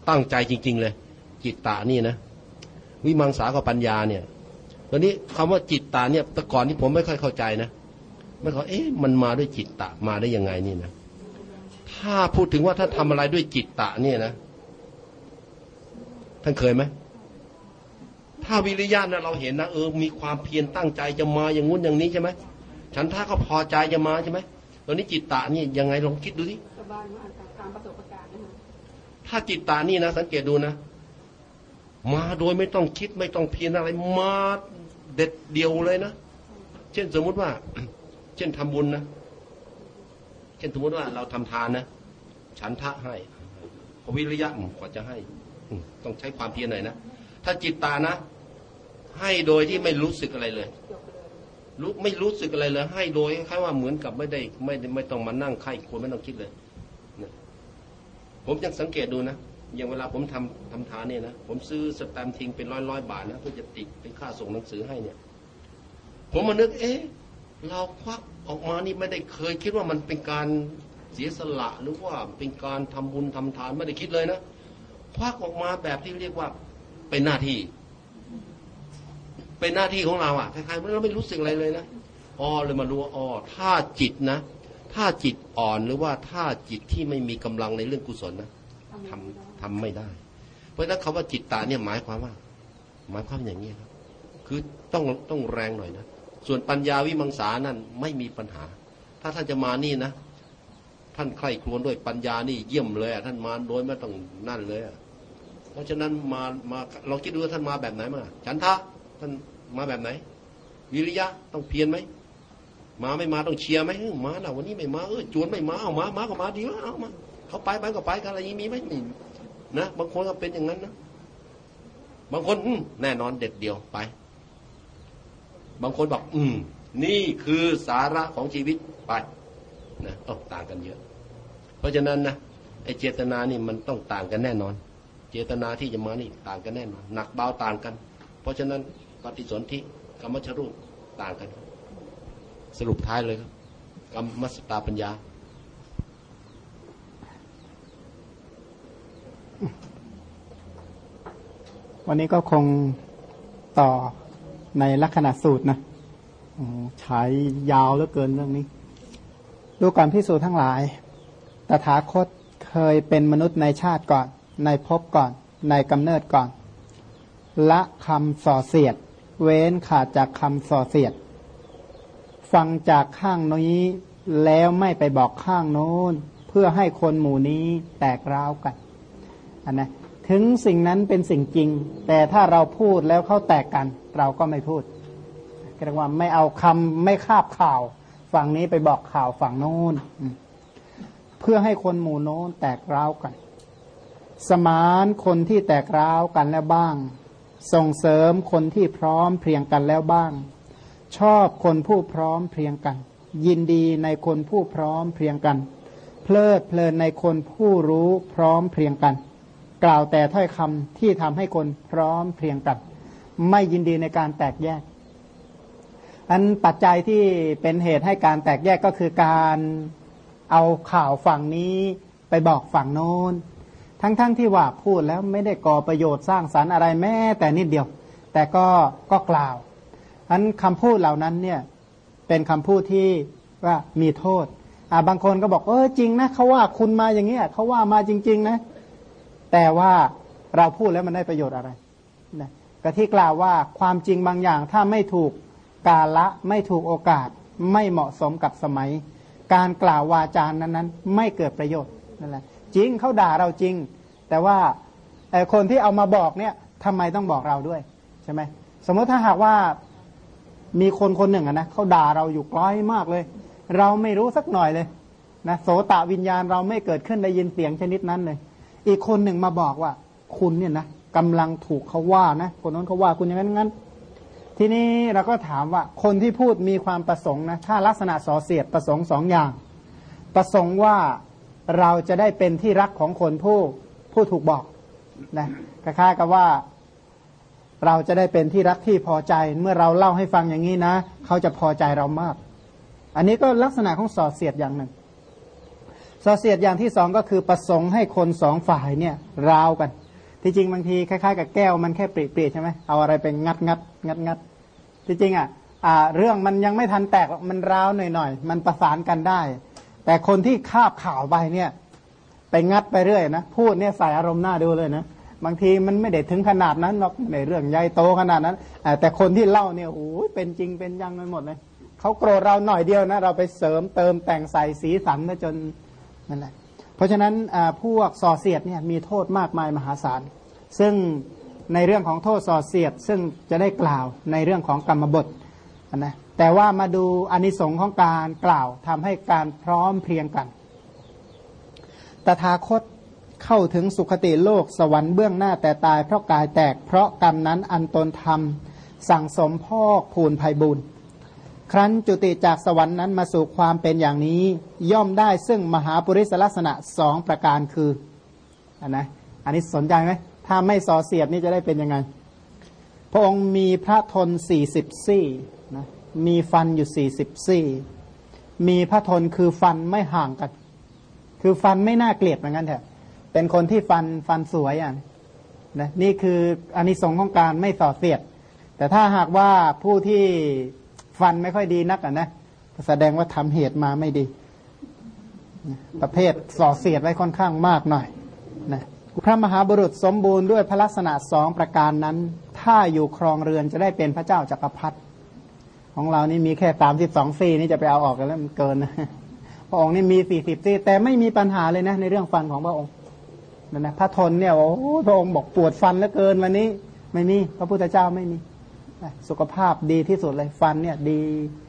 ตั้งใจจริงๆเลยจิตตะนี่นะวิมังสากับปัญญาเนี่ยตอนนี้คำว่าจิตตะเนี่ยแต่ก่อนที่ผมไม่ค่อยเข้าใจนะไม่เข้ามันมาด้วยจิตตะมาได้ยังไงนี่นะถ้าพูดถึงว่าถ้าทำอะไรด้วยจิตตะเนี่ยนะท่านเคยไหมถ้าวิริยะนะเราเห็นนะมีความเพียรตั้งใจจะมาอย่างงู้นอย่างนี้ใช่ไหมฉันถ้าก็พอใจจะมาใช่ไหมตอนนี้จิตตะนี่ยังไงลองคิดดูสิถ้าจิตตะนี่นะสังเกตดูนะมาโดยไม่ต้องคิดไม่ต้องเพียรอะไรมาเด็ดเดียวเลยนะเช่นสมมุติว่า เช่นทำบุญนะเช่นสมมติว่าเราทำทานนะฉันทะให้พอวิริยะกว่าจะให้ต้องใช้ความเพียรหน่อยนะถ้าจิตตานะให้โดยที่ไม่รู้สึกอะไรเลยไม่รู้สึกอะไรเลยให้โดยคล้ายว่าเหมือนกับไม่ต้องมานั่งไข้ควรไม่ต้องคิดเลยนะผมยังสังเกตดูนะอย่างเวลาผมทำทานเนี่ยนะผมซื้อสแตมป์ทิ้งเป็นร้อยบาทนะเพื่อจะติดเป็นค่าส่งหนังสือให้เนี่ยผมมานึกเราควักออกมานี่ไม่ได้เคยคิดว่ามันเป็นการเสียสละหรือว่าเป็นการทำบุญทำทานไม่ได้คิดเลยนะควักออกมาแบบที่เรียกว่าเป็นหน้าที่ของเราอ่ะคล้ายๆเราไม่รู้สึกอะไรเลยนะเลยมารู้ถ้าจิตนะถ้าจิตอ่อนหรือว่าถ้าจิตที่ไม่มีกำลังในเรื่องกุศลนะทำไม่ได้เพราะฉะนั้นคำว่าจิตตาเนี่ยหมายความอย่างนี้ครับคือต้องแรงหน่อยนะส่วนปัญญาวิมังสานั่นไม่มีปัญหาถ้าท่านจะมานี่นะท่านใคร่ครวญด้วยปัญญานี่เยี่ยมเลยท่านมาโดยไม่ต้องนั่นเลยเพราะฉะนั้นมาลองคิดดูว่าท่านมาแบบไหนมาฉันทะท่านมาแบบไหนวิริยะต้องเพียรไหมมาไม่มาต้องเชียร์ไหมมาน่ะวันนี้ไม่มาจวนไม่มาเอามาก็มาดีวะเอามาเขาไปก็ไปกันอะไรอย่างนี้มีไหมมีนะบางคนก็เป็นอย่างนั้นนะบางคนแน่นอนเด็ดเดียวไปบางคนบอกนี่คือสาระของชีวิตไปนะต่างกันเยอะเพราะฉะนั้นนะไอเจตนานี่มันต้องต่างกันแน่นอนเจตนาที่จะมานี่ต่างกันแน่นอนหนักเบาต่างกันเพราะฉะนั้นปฏิสนธิกรรมชรูปต่างกันสรุปท้ายเลยครับกรรมสตาปัญญาวันนี้ก็คงต่อในลักษณะสูตรนะใช้ยาวเหลือเกินเรื่องนี้ดูก่อนภิกษุทั้งหลายตถาคตเคยเป็นมนุษย์ในชาติก่อนในภพก่อนในกำเนิดก่อนละคำส่อเสียดเว้นขาดจากคำส่อเสียดฟังจากข้างนี้แล้วไม่ไปบอกข้างโน้นเพื่อให้คนหมู่นี้แตกร้าวกันนะถึงสิ่งนั้นเป็นสิ่งจริงแต่ถ้าเราพูดแล้วเขาแตกกันเราก็ไม่พูดเรียกว่าไม่เอาคำไม่คาบข่าวฝั่งนี้ไปบอกข่าวฝั่งโน้นเพื่อให้คนหมู่โน้นแตกร้าวกันสมานคนที่แตกร้าวกันแล้วบ้างส่งเสริมคนที่พร้อมเพรียงกันแล้วบ้างชอบคนผู้พร้อมเพรียงกันยินดีในคนผู้พร้อมเพรียงกันเพลิดเพลินในคนผู้รู้พร้อมเพรียงกันกล่าวแต่ถ้อยคำที่ทำให้คนพร้อมเพรียงกันไม่ยินดีในการแตกแยกอันปัจจัยที่เป็นเหตุให้การแตกแยกก็คือการเอาข่าวฝั่งนี้ไปบอกฝั่งโน้นทั้งที่ว่าพูดแล้วไม่ได้ก่อประโยชน์สร้างสรรค์อะไรแม้แต่นิดเดียวแต่ก็กล่าวอันคำพูดเหล่านั้นเนี่ยเป็นคำพูดที่ว่ามีโทษบางคนก็บอกจริงนะเขาว่าคุณมาอย่างนี้เขาว่ามาจริงๆนะแต่ว่าเราพูดแล้วมันได้ประโยชน์อะไรนะก็ที่กล่าวว่าความจริงบางอย่างถ้าไม่ถูกกาละไม่ถูกโอกาสไม่เหมาะสมกับสมัยการกล่าววาจานั้นไม่เกิดประโยชน์นั่นแหละจริงเขาด่าเราจริงแต่ว่าคนที่เอามาบอกเนี่ยทำไมต้องบอกเราด้วยใช่ไหมสมมติถ้าหากว่ามีคนหนึ่งนะเขาด่าเราอยู่ไกลมากเลยเราไม่รู้สักหน่อยเลยนะโสตวิญญาณเราไม่เกิดขึ้นได้ยินเสียงชนิดนั้นเลยอีกคนหนึ่งมาบอกว่าคุณเนี่ยนะกำลังถูกเขาว่านะคนนั้นเขาว่าคุณอย่างนั้นงั้นทีนี้เราก็ถามว่าคนที่พูดมีความประสงค์นะถ้าลักษณะส่อเสียดประสงค์สองอย่างประสงค์ว่าเราจะได้เป็นที่รักของคนผู้ถูกบอกนะคล้ายๆกับว่าเราจะได้เป็นที่รักที่พอใจเมื่อเราเล่าให้ฟังอย่างนี้นะเขาจะพอใจเรามากอันนี้ก็ลักษณะของส่อเสียดอย่างหนึ่งส่อเสียดอย่างที่สองก็คือประสงค์ให้คนสองฝ่ายเนี่ยราวกันที่จริงบางทีคล้ายๆกับแก้วมันแค่ปริๆใช่ไหมเอาอะไรไปงัดที่จริงเรื่องมันยังไม่ทันแตกมันร้าวหน่อยๆมันประสานกันได้แต่คนที่คาบข่าวไปเนี่ยไปงัดไปเรื่อยนะพูดเนี่ยใส่อารมณ์หน้าดูเลยนะบางทีมันไม่ได้ถึงขนาดนั้นหรอกในเรื่องใหญ่โตขนาดนั้นแต่คนที่เล่าเนี่ยโอ้ยเป็นจริงเป็นยังไปหมดเลยเขาโกรธเราหน่อยเดียวนะเราไปเสริมเติมแต่งใส่สีสันมาจนนั่นแหละเพราะฉะนั้นพวกส่อเสียดเนี่ยมีโทษมากมายมหาศาลซึ่งในเรื่องของโทษส่อเสียดซึ่งจะได้กล่าวในเรื่องของกรรมบทนะแต่ว่ามาดูอานิสงส์ของการกล่าวทำให้การพร้อมเพรียงกันตถาคตเข้าถึงสุคติโลกสวรรค์เบื้องหน้าแต่ตายเพราะกายแตกเพราะกรรมนั้นอันตนทำสั่งสมพอกพูนไพบูลย์ครั้นจุติจากสวรรค์นั้นมาสู่ความเป็นอย่างนี้ย่อมได้ซึ่งมหาปุริสลักษณะ2ประการคืออันนี้สนใจไหมถ้าไม่ส่อเสียดนี่จะได้เป็นยังไงพระองค์มีพระทน40ซี่นะมีฟันอยู่40ซี่มีพระทนคือฟันไม่ห่างกันคือฟันไม่น่าเกลียดเหมือนกันเถอะเป็นคนที่ฟันสวยนะนี่คืออานิสงส์ของการไม่ส่อเสียดแต่ถ้าหากว่าผู้ที่ฟันไม่ค่อยดีนักนะแสดงว่าทำเหตุมาไม่ดีประเภทส่อเสียดไว้ค่อนข้างมากหน่อยนะพระมหาบุรุษสมบูรณ์ด้วยพระลักษณะ2ประการนั้นถ้าอยู่ครองเรือนจะได้เป็นพระเจ้าจักรพรรดิของเรานี่มีแค่32ซี่นี่จะไปเอาออกกันแล้วมันเกินนะพระองค์นี่มี40ซี่แต่ไม่มีปัญหาเลยนะในเรื่องฟันของพระองค์นั่นนะพระทนเนี่ยโอ้พระองค์บอกปวดฟันเหลือเกินวันนี้ไม่มีพระพุทธเจ้าไม่มีสุขภาพดีที่สุดเลยฟันเนี่ยดี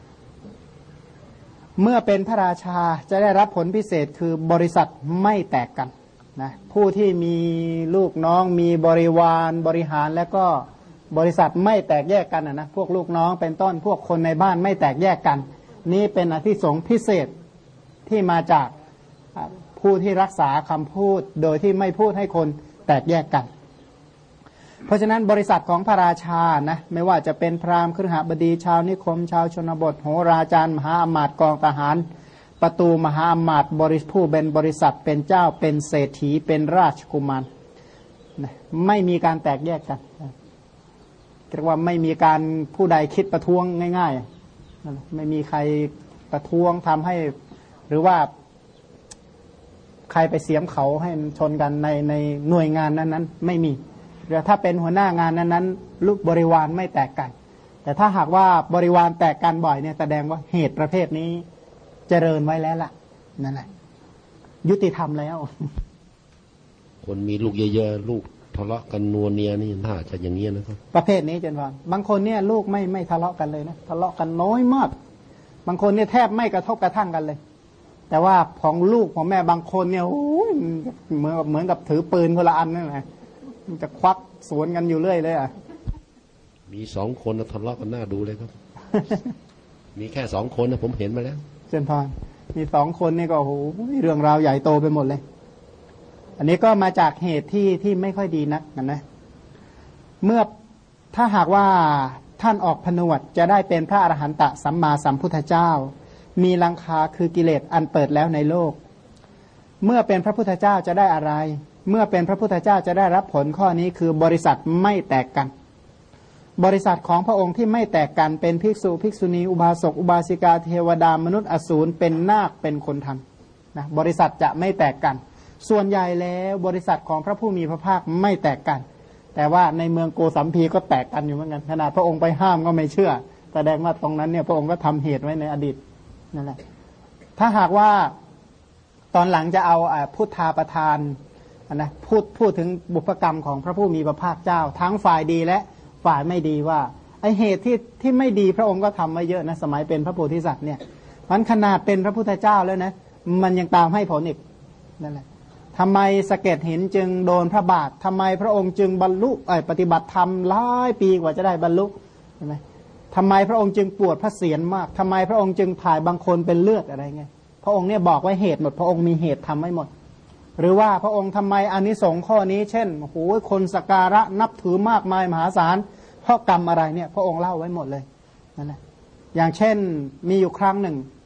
เมื่อเป็นพระราชาจะได้รับผลพิเศษคือบริษัทไม่แตกกันนะผู้ที่มีลูกน้องมีบริวารบริหารแล้วก็บริษัทไม่แตกแยกกันนะพวกลูกน้องเป็นต้นพวกคนในบ้านไม่แตกแยกกันนี่เป็นอานิสงส์พิเศษที่มาจากผู้ที่รักษาคำพูดโดยที่ไม่พูดให้คนแตกแยกกันเพราะฉะนั้นบริษัทของพระราชานะไม่ว่าจะเป็นพราหมณ์คฤหบดีชาวนิคมชาวชนบทโหราจารย์มหาอมาตย์กองทหารประตูมหาอมาตย์ผู้เป็นบริษัทเป็นเจ้าเป็นเศรษฐีเป็นราชกุมารไม่มีการแตกแยกกันเรียกว่าไม่มีการผู้ใดคิดประท้วงง่ายๆไม่มีใครประท้วงทำให้หรือว่าใครไปเสียมเขาให้มันชนกันในหน่วยงานนั้นๆไม่มีหรือถ้าเป็นหัวหน้างานนั้นๆลูกบริวารไม่แตกกันแต่ถ้าหากว่าบริวารแตกกันบ่อยเนี่ยแสดงว่าเหตุประเภทนี้เจริญไว้แล้วล่ะนั่นแหละยุติธรรมแล้วคนมีลูกเยอะๆลูกทะเลาะกันนัวเนียนี่น่าจะอย่างนี้นะครับประเภทนี้เจนพรบางคนเนี่ยลูกไม่ทะเลาะกันเลยนะทะเลาะกันน้อยมากบางคนเนี่ยแทบไม่กระทบกระทั่งกันเลยแต่ว่าของลูกของแม่บางคนเนี่ยโอ้ยเหมือนกับถือปืนคนละอันนั่นแหละมันจะควักสวนกันอยู่เรื่อยเลยมี2 คนทะเลาะกันน่าดูเลยครับ มีแค่2 คนนะผมเห็นมาแล้วเจนพรมี2 คนนี่ก็โอ้โหเรื่องราวใหญ่โตไปหมดเลยอันนี้ก็มาจากเหตุที่ไม่ค่อยดีนักนะเมื่อถ้าหากว่าท่านออกผนวดจะได้เป็นพระอรหันตสัมมาสัมพุทธเจ้ามีลังคาคือกิเลสอันเปิดแล้วในโลกเมื่อเป็นพระพุทธเจ้าจะได้อะไรเมื่อเป็นพระพุทธเจ้าจะได้รับผลข้อนี้คือบริษัทไม่แตกกันบริษัทของพระองค์ที่ไม่แตกกันเป็นภิกษุภิกษุณีอุบาสกอุบาสิกาเทวดามนุษย์อสูรเป็นนาคเป็นคนทำนะบริษัทจะไม่แตกกันส่วนใหญ่แล้วบริษัทของพระผู้มีพระภาคไม่แตกกันแต่ว่าในเมืองโกสัมพีก็แตกกันอยู่เหมือนกันขนาดพระองค์ไปห้ามก็ไม่เชื่อแสดงว่าตรงนั้นเนี่ยพระองค์ก็ทำเหตุไว้ในอดีตนั่นแหละถ้าหากว่าตอนหลังจะเอาพุทธาประทานนะพูดถึงบุพกรรมของพระผู้มีพระภาคเจ้าทั้งฝ่ายดีและฝ่ายไม่ดีว่าไอเหตุที่ไม่ดีพระองค์ก็ทำมาเยอะนะสมัยเป็นพระโพธิสัตว์เนี่ยมันขนาดเป็นพระพุทธเจ้าแล้วนะมันยังตามให้ผลอีกนั่นแหละทำไมสะเก็ดหินจึงโดนพระบาททำไมพระองค์จึงบรรลุปฏิบัติธรรมหลายปีกว่าจะได้บรรลุใช่ไหมทำไมพระองค์จึงปวดพระเศียรมากทำไมพระองค์จึงถ่ายบางคนเป็นเลือดอะไรเงี้ยพระองค์เนี่ยบอกไว้เหตุหมดพระองค์มีเหตุทำไว้หมดหรือว่าพระองค์ทำไมอานิสงส์ข้อนี้เช่นโอ้โหคนสักการะนับถือมากมายมหาศาลเพราะกรรมอะไรเนี่ยพระองค์เล่าไว้หมดเลยนั่นแหละอย่างเช่นมีอยู่ครั้งหนึ่ง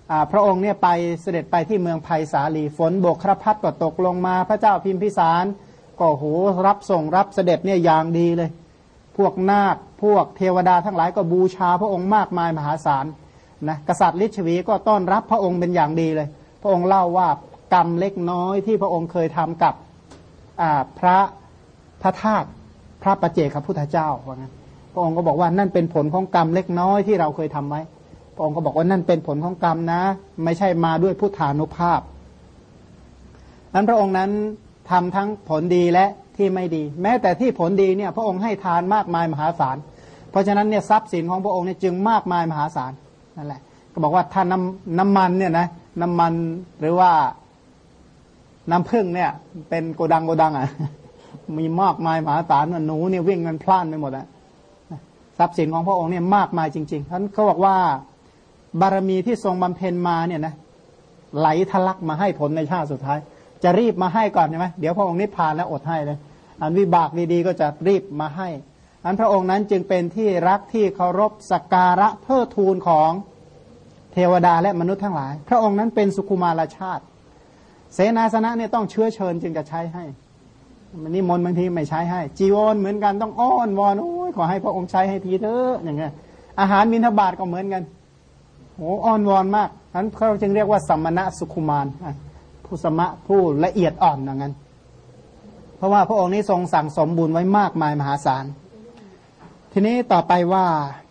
พระองค์เนี่ยไปเสด็จไปที่เมืองไผ่สาลีฝนโบกครพัดก็ตกลงมาพระเจ้าพิมพิสารก็โหรับส่งรับเสด็จเนี่ยอย่างดีเลยพวกนาคพวกเทวดาทั้งหลายก็บูชาพระองค์มากมายมหาศาลนะกษัตริย์ฤชวีก็ต้อนรับพระองค์เป็นอย่างดีเลยพระองค์เล่าว่ากรรมเล็กน้อยที่พระองค์เคยทำกับพระธาตุพระปัจเจกพุทธเจ้าว่างั้นพระองค์ก็บอกว่านั่นเป็นผลของกรรมเล็กน้อยที่เราเคยทำไว้พระองค์ก็บอกว่านั่นเป็นผลของกรรมนะไม่ใช่มาด้วยพุทธานุภาพนั้นพระองค์นั้นทำทั้งผลดีและที่ไม่ดีแม้แต่ที่ผลดีเนี่ยพระองค์ให้ทานมากมายมหาศาลเพราะฉะนั้นเนี่ยทรัพย์สินของพระองค์เนี่ยจึงมากมายมหาศาลนั่นแหละก็บอกว่าถ้าน้ำมันเนี่ยนะน้ำมันหรือว่าน้ำผึ้งเนี่ยเป็นโกดังอ่ะมีมากมายมหาศาลหนูเนี่ยวิ่งกันพล่านไปหมดแล้วทรัพย์สินของพระองค์เนี่ยมากมายจริงๆท่านเขาบอกว่าบารมีที่ทรงบำเพ็ญมาเนี่ยนะไหลทะลักมาให้ผลในชาติสุดท้ายจะรีบมาให้ก่อนใช่ไหมเดี๋ยวพระองค์นิพพานแล้วอดให้เลยอันวิบากดีๆก็จะรีบมาให้อันพระองค์นั้นจึงเป็นที่รักที่เคารพสักการะเพื่อทูลของเทวดาและมนุษย์ทั้งหลายพระองค์นั้นเป็นสุขุมารชาติเสนาสนะเนี่ยต้องเชื้อเชิญจึงจะใช้ให้มันนิมนต์บางทีไม่ใช้ให้จีวรเหมือนกันต้องอ้อนวอนโอ้ยขอให้พระองค์ใช้ให้ทีเถอะอย่างเงี้ยอาหารบิณฑบาตก็เหมือนกันโอ้อ้อนวอนมากนั้นเขาจึงเรียกว่าสัมมณะสุขุมารผู้สมะผู้ละเอียดอ่อนอย่างนั้นเพราะว่าพระองค์นี้ทรงสั่งสมบุญไว้มากมายมหาศาลทีนี้ต่อไปว่า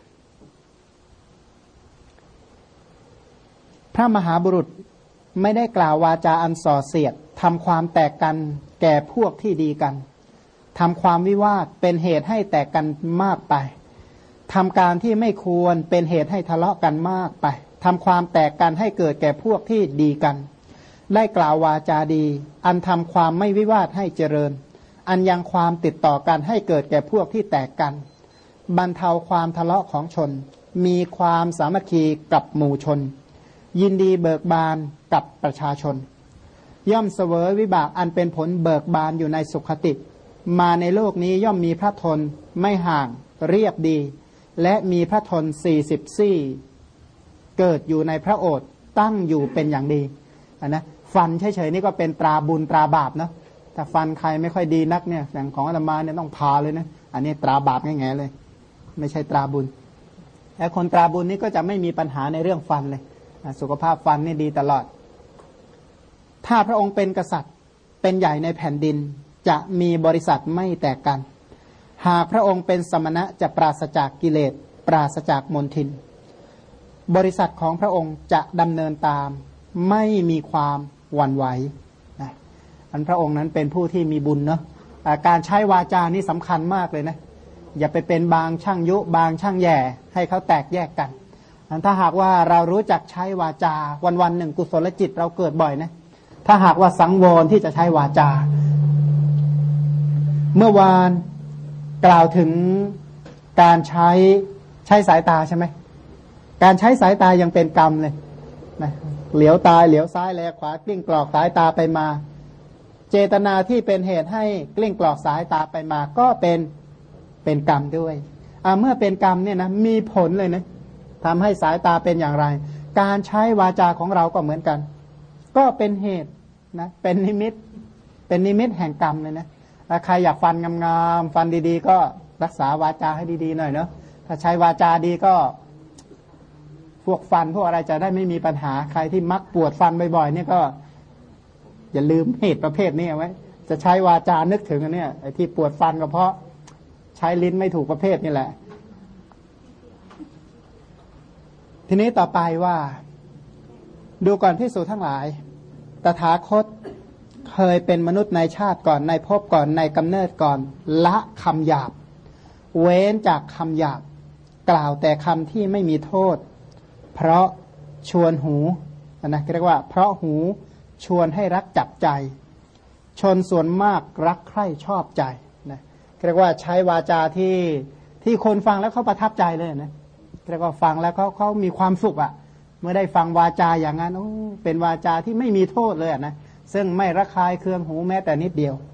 พระมหาบุรุษไม่ได้กล่าววาจาอันส่อเสียดทำความแตกกันแก่พวกที่ดีกันทำความวิวาทเป็นเหตุให้แตกกันมากไปทำการที่ไม่ควรเป็นเหตุให้ทะเลาะกันมากไปทำความแตกกันให้เกิดแก่พวกที่ดีกันได้กล่าววาจาดีอันทำความไม่วิวาทให้เจริญอันยังความติดต่อกันให้เกิดแก่พวกที่แตกกันบรรเทาความทะเลาะของชนมีความสามัคคีกับหมู่ชนยินดีเบิกบานกับประชาชนย่อมเสวยวิบากอันเป็นผลเบิกบานอยู่ในสุขติมาในโลกนี้ย่อมมีพระทนไม่ห่างเรียบดีและมีพระทน40 ซี่เกิดอยู่ในพระโอษฐ์ตั้งอยู่เป็นอย่างดีนะฟันเฉยๆนี่ก็เป็นตราบุญตราบาปเนาะถ้าฟันใครไม่ค่อยดีนักเนี่ยอย่างของอาตมาเนี่ยต้องพาเลยนะอันนี้ตราบาปแง่ๆเลยไม่ใช่ตราบุญแต่คนตราบุญนี่ก็จะไม่มีปัญหาในเรื่องฟันเลยสุขภาพฟันนี่ดีตลอดถ้าพระองค์เป็นกษัตริย์เป็นใหญ่ในแผ่นดินจะมีบริษัทไม่แตกกันหากพระองค์เป็นสมณะจะปราศจากกิเลสปราศจากมลทินบริษัทของพระองค์จะดำเนินตามไม่มีความหวั่นไหวนะอันพระองค์นั้นเป็นผู้ที่มีบุญเนาะการใช้วาจานี่สำคัญมากเลยนะอย่าไปเป็นบางช่างยุบางช่างแย่ให้เขาแตกแยกกันถ้าหากว่าเรารู้จักใช้วาจาวันๆหนึ่งกุศลจิตเราเกิดบ่อยนะถ้าหากว่าสังวรที่จะใช้วาจาเมื่อวานกล่าวถึงการใช้สายตาใช่ไหมการใช้สายตายังเป็นกรรมเลยนะเหลียวตาเหลียวซ้ายแลขวากลิ้งกรอกสายตาไปมาเจตนาที่เป็นเหตุให้กลิ้งกรอกสายตาไปมาก็เป็นกรรมด้วยเมื่อเป็นกรรมเนี่ยนะมีผลเลยนะทำให้สายตาเป็นอย่างไรการใช้วาจาของเราก็เหมือนกันก็เป็นเหตุนะเป็นนิมิตแห่งกรรมเลยนะใครอยากฟันงามๆฟันดีๆก็รักษาวาจาให้ดีๆหน่อยเนาะถ้าใช้วาจาดีก็พวกฟันพวกอะไรจะได้ไม่มีปัญหาใครที่มักปวดฟันบ่อยๆเนี่ยก็อย่าลืมเหตุประเภทนี้ไว้จะใช้วาจานึกถึงอันเนี้ยไอ้ที่ปวดฟันก็เพราะใช้ลิ้นไม่ถูกประเภทนี่แหละทีนี้ต่อไปว่าดูก่อนภิกษุทั้งหลายตถาคตเคยเป็นมนุษย์ในชาติก่อนในภพก่อนในกำเนิดก่อนละคำหยาบเว้นจากคำหยาบกล่าวแต่คำที่ไม่มีโทษเพราะชวนหูนะเรียกว่าเพราะหูชวนให้รักจับใจชนส่วนมากรักใคร่ชอบใจนะเรียกว่าใช้วาจาที่คนฟังแล้วเขาประทับใจเลยนะเรียกว่าฟังแล้วเขามีความสุขอ่ะเมื่อได้ฟังวาจาอย่างนั้นเป็นวาจาที่ไม่มีโทษเลยนะซึ่งไม่ระคายเคืองหูแม้แต่นิดเดียว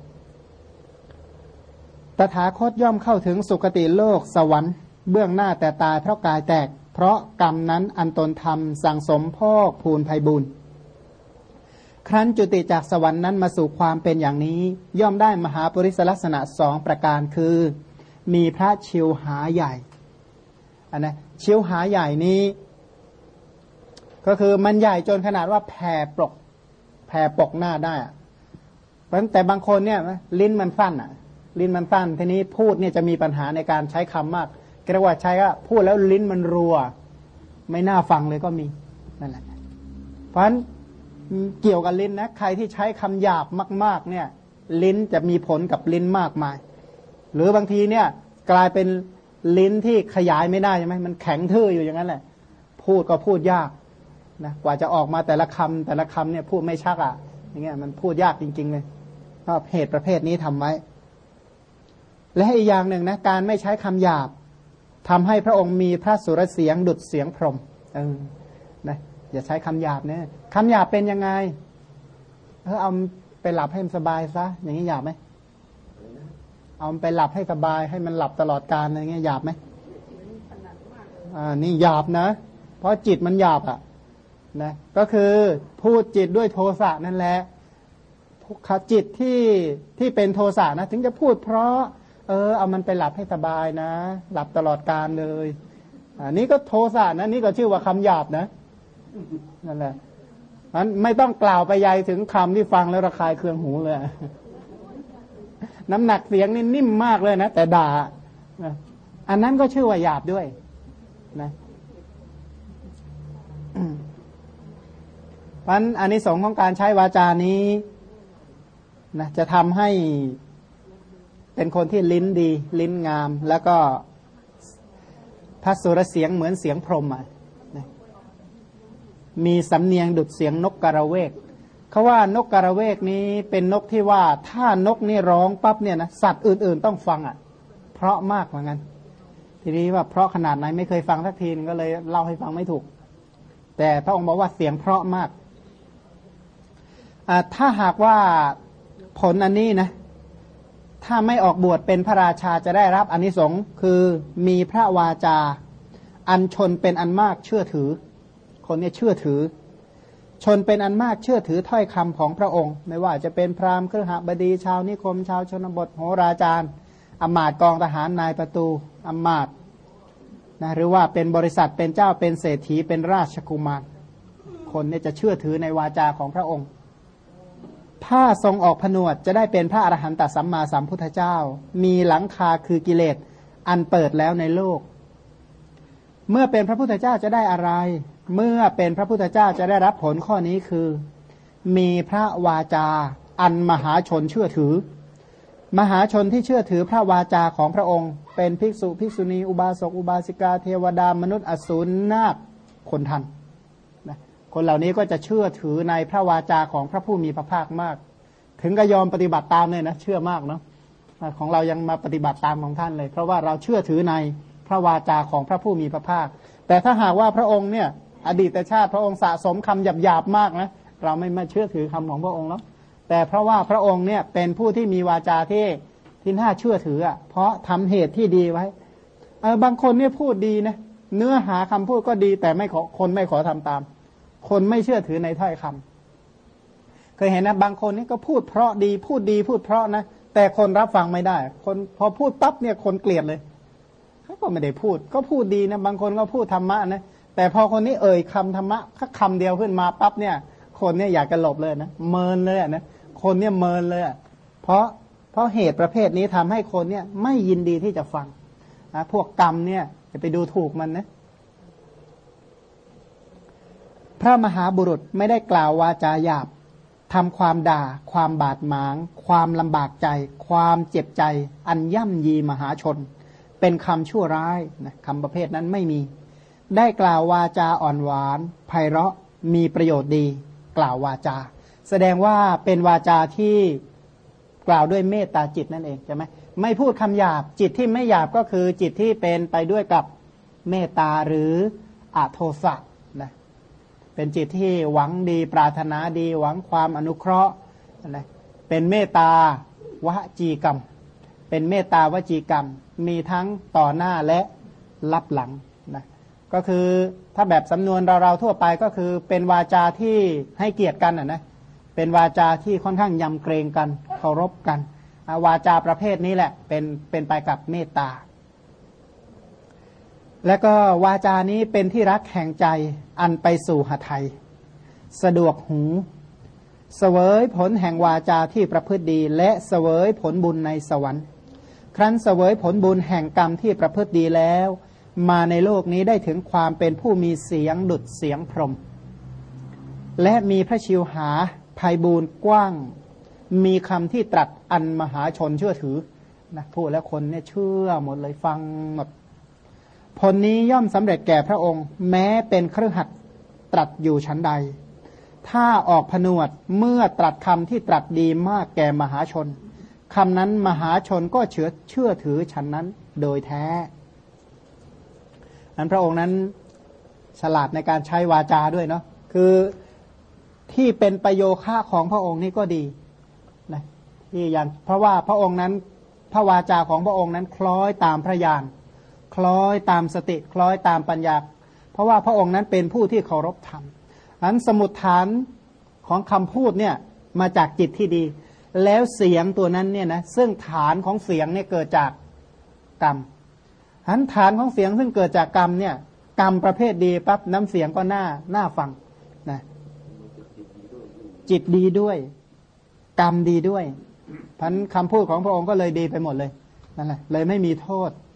ตถาคตย่อมเข้าถึงสุคติโลกสวรรค์เบื้องหน้าแต่ตายเพราะกายแตกเพราะกรรมนั้นอันตนทำสั่งสมพอกพูนไพบูลย์ครั้นจุติจากสวรรค์นั้นมาสู่ความเป็นอย่างนี้ย่อมได้มหาปริศลักษณะ2ประการคือมีพระชิวหาใหญ่อันนะชิวหาใหญ่นี้ก็คือมันใหญ่จนขนาดว่าแผ่ปกหน้าได้แต่บางคนเนี่ยลิ้นมันสั้นลิ้นมันสั้นทีนี้พูดเนี่ยจะมีปัญหาในการใช้คำมากเรียกว่าใช้ก็พูดแล้วลิ้นมันรัวไม่น่าฟังเลยก็มีนั่นแหละเพราะฉะนั้นเกี่ยวกับลิ้นนะใครที่ใช้คำหยาบมากๆเนี่ยลิ้นจะมีผลกับลิ้นมากมายหรือบางทีเนี่ยกลายเป็นลิ้นที่ขยายไม่ได้ใช่ไหมมันแข็งทื่ออยู่อย่างนั้นแหละพูดก็พูดยากนะกว่าจะออกมาแต่ละคำเนี่ยพูดไม่ชักอย่างเงี้ยมันพูดยากจริงๆเลยก็เหตุประเภทนี้ทำไว้และอีกอย่างหนึ่งนะการไม่ใช้คำหยาบทำให้พระองค์มีพระสุรเสียงดุจเสียงพรหมนะอย่าใช้คำหยาบเนี่ยคำหยาบเป็นยังไงเอาไปหลับให้มันสบายซะอย่างนี้หยาบไหมเอาไปหลับให้สบายให้มันหลับตลอดกาลอะไรเงี้ยหยาบไหมนี่หยาบนะเพราะจิตมันหยาบนะก็คือพูดจิตด้วยโทสะนั่นแหละจิตที่เป็นโทสะนะถึงจะพูดเพราะเอามันไปหลับให้สบายนะหลับตลอดกาลเลยนี่ก็โทสะนะนี่ก็ชื่อว่าคำหยาบนะนั่นแหละมันไม่ต้องกล่าวไปใหญ่ถึงคำที่ฟังแล้วระคายเคืองหูเลยน้ำหนักเสียงนี่นิ่มมากเลยนะแต่ด่าอันนั้นก็ชื่อว่าหยาบด้วยนะเพราะฉะนั้นอานิสงส์ของการใช้วาจานี้นะจะทำให้เป็นคนที่ลิ้นดีลิ้นงามแล้วก็พระสุรเสียงเหมือนเสียงพรหมมีสำเนียงดุจเสียงนกกระเวกเขาว่านกกระเวกนี้เป็นนกที่ว่าถ้านกนี่ร้องปั๊บเนี่ยนะสัตว์อื่นๆต้องฟังเพราะมากเหมือนกันทีนี้ว่าเพราะขนาดไหนไม่เคยฟังสักทีก็เลยเล่าให้ฟังไม่ถูกแต่พระองค์บอกว่าเสียงเพราะมากถ้าหากว่าผลอันนี้นะถ้าไม่ออกบวชเป็นพระราชาจะได้รับอานิสงส์คือมีพระวาจาอันชนเป็นอันมากเชื่อถือคนนี้เชื่อถือชนเป็นอันมากเชื่อถือถ้อยคำของพระองค์ไม่ว่าจะเป็นพราหมณ์คฤหบดีชาวนิคมชาวชนบทโหราจารย์อำมาตย์กองทหารนายประตูอำมาตย์นะหรือว่าเป็นบริษัทเป็นเจ้าเป็นเศรษฐีเป็นราชกุมารคนนี้จะเชื่อถือในวาจาของพระองค์ถ้าทรงออกผนวดจะได้เป็นพระอรหันตสัมมาสัมพุทธเจ้ามีหลังคาคือกิเลสอันเปิดแล้วในโลกเมื่อเป็นพระพุทธเจ้าจะได้อะไรเมื่อเป็นพระพุทธเจ้าจะได้รับผลข้อนี้คือมีพระวาจาอันมหาชนเชื่อถือมหาชนที่เชื่อถือพระวาจาของพระองค์เป็นภิกษุภิกษุณีอุบาสกอุบาสิกาเทวดามนุษย์อสูรนาคคนทันคนเหล่านี้ก็จะเชื่อถือในพระวาจาของพระผู้มีพระภาคมากถึงก็ยอมปฏิบัติตามเลยนะเชื่อมากเนาะของเรายังมาปฏิบัติตามของท่านเลยเพราะว่าเราเชื่อถือในพระวาจาของพระผู้มีพระภาคแต่ถ้าหากว่าพระองค์เนี่ยอดีตชาติพระองค์สะสมคำหยาบๆมากนะเราไม่มาเชื่อถือคำของพระองค์แล้วแต่เพราะว่าพระองค์เนี่ยเป็นผู้ที่มีวาจาที่น่าเชื่อถือเพราะทำเหตุที่ดีไว้บางคนเนี่ยพูดดีนะเนื้อหาคำพูดก็ดีแต่คนไม่ขอทำตามคนไม่เชื่อถือในถ้อยคำเคยเห็นนะบางคนนี่ก็พูดเพราะดีพูดเพราะนะแต่คนรับฟังไม่ได้คนพอพูดปั๊บเนี่ยคนเกลียดเลยเขาก็ไม่ได้พูดก็พูดดีนะบางคนก็พูดธรรมะนะแต่พอคนนี้คำธรรมะแค่คำเดียวขึ้นมาปั๊บเนี่ยคนเนี่ยอยากจะหลบเลยนะเมินเลยนะคนเนี่ยเมินเลยเพราะเหตุประเภทนี้ทำให้คนเนี่ยไม่ยินดีที่จะฟังนะพวกกรรมเนี่ยจะไปดูถูกมันนะพระมหาบุรุษไม่ได้กล่าววาจาหยาบทำความด่าความบาดหมางความลำบากใจความเจ็บใจอันย่ำยีมหาชนเป็นคำชั่วร้ายนะคำประเภทนั้นไม่มีได้กล่าววาจาอ่อนหวานไพเราะมีประโยชน์ดีกล่าววาจาแสดงว่าเป็นวาจาที่กล่าวด้วยเมตตาจิตนั่นเองใช่ไหมไม่พูดคำหยาบจิตที่ไม่หยาบก็คือจิตที่เป็นไปด้วยกับเมตตาหรืออโทสะนะเป็นจิตที่หวังดีปรารถนาดีหวังความอนุเคราะห์นะเป็นเมตตาวจีกรรมเป็นเมตตาวจีกรรมมีทั้งต่อหน้าและลับหลังนะก็คือถ้าแบบสำนวนเราทั่วไปก็คือเป็นวาจาที่ให้เกียรติกันนะเป็นวาจาที่ค่อนข้างยำเกรงกันเคารพกันวาจาประเภทนี้แหละเป็นไปกับเมตตาและก็วาจานี้เป็นที่รักแห่งใจอันไปสู่หทัยสะดวกหูเสวยผลแห่งวาจาที่ประพฤติดีและเสวยผลบุญในสวรรค์ครั้นเสวยผลบุญแห่งกรรมที่ประพฤติดีแล้วมาในโลกนี้ได้ถึงความเป็นผู้มีเสียงดุจเสียงพรหมและมีพระชิวหาไพบูลย์กว้างมีคำที่ตรัสอันมหาชนเชื่อถือนะพูดแล้วคนเนี่ยเชื่อหมดเลยฟังหมดผลนี้ย่อมสำเร็จแก่พระองค์แม้เป็นเครือขัดตรัสอยู่ชั้นใดถ้าออกผนวดเมื่อตรัสคำที่ตรัสดีมากแก่มหาชนคำนั้นมหาชนก็เชื่อถือฉันนั้นโดยแท้นั้นพระองค์นั้นฉลาดในการใช้วาจาด้วยเนาะคือที่เป็นประโยคะของพระองค์นี่ก็ดีนะที่อย่างเพราะว่าพระองค์นั้นพระวาจาของพระองค์นั้นคล้อยตามพระญาณคล้อยตามสติคล้อยตามปัญญาเพราะว่าพระองค์นั้นเป็นผู้ที่เคารพธรรมอันสมุฏฐานของคำพูดเนี่ยมาจากจิตที่ดีแล้วเสียงตัวนั้นเนี่ยนะซึ่งฐานของเสียงเนี่ยเกิดจากกรรมอันฐานของเสียงซึ่งเกิดจากกรรมเนี่ยกรรมประเภทดีปั๊บน้ำเสียงก็น่าฟังนะจิตดีด้วยกรรมดีด้วยพันคำพูดของพระองค์ก็เลยดีไปหมดเลยนั่นแหละเลยไม่มีโทษ